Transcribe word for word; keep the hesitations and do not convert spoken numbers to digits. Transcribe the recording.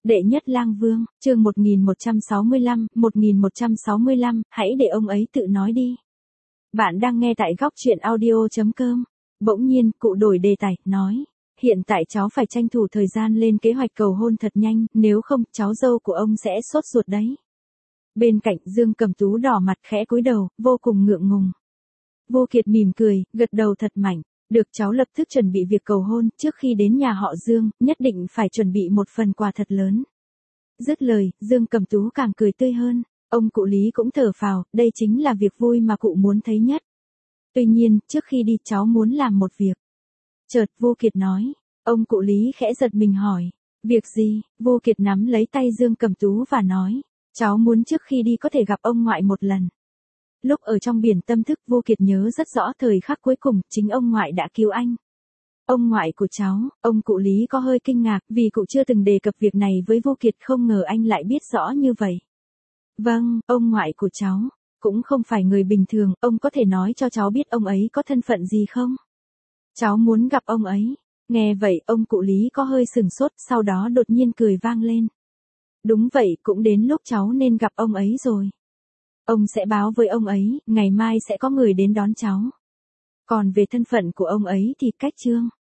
Đệ nhất lang vương, chương một nghìn một trăm sáu mươi lăm, một nghìn một trăm sáu mươi lăm, hãy để ông ấy tự nói đi. Bạn đang nghe tại góc truyện audio chấm com. Bỗng nhiên, cụ đổi đề tài, nói. Hiện tại cháu phải tranh thủ thời gian lên kế hoạch cầu hôn thật nhanh, nếu không, cháu dâu của ông sẽ sốt ruột đấy. Bên cạnh, Dương Cẩm Tú đỏ mặt khẽ cúi đầu, vô cùng ngượng ngùng. Vô Kiệt mỉm cười, gật đầu thật mạnh. Được, cháu lập tức chuẩn bị việc cầu hôn, trước khi đến nhà họ Dương, nhất định phải chuẩn bị một phần quà thật lớn. Dứt lời, Dương Cẩm Tú càng cười tươi hơn, ông cụ Lý cũng thở phào, đây chính là việc vui mà cụ muốn thấy nhất. Tuy nhiên, trước khi đi cháu muốn làm một việc. Chợt Vô Kiệt nói, ông cụ Lý khẽ giật mình hỏi, việc gì? Vô Kiệt nắm lấy tay Dương Cẩm Tú và nói, cháu muốn trước khi đi có thể gặp ông ngoại một lần. Lúc ở trong biển tâm thức, Vô Kiệt nhớ rất rõ thời khắc cuối cùng, chính ông ngoại đã cứu anh. Ông ngoại của cháu, ông cụ Lý có hơi kinh ngạc, vì cụ chưa từng đề cập việc này với Vô Kiệt, không ngờ anh lại biết rõ như vậy. Vâng, ông ngoại của cháu, cũng không phải người bình thường, ông có thể nói cho cháu biết ông ấy có thân phận gì không? Cháu muốn gặp ông ấy. Nghe vậy, ông cụ Lý có hơi sừng sốt, sau đó đột nhiên cười vang lên. Đúng vậy, cũng đến lúc cháu nên gặp ông ấy rồi. Ông sẽ báo với ông ấy, ngày mai sẽ có người đến đón cháu. Còn về thân phận của ông ấy thì cách chương.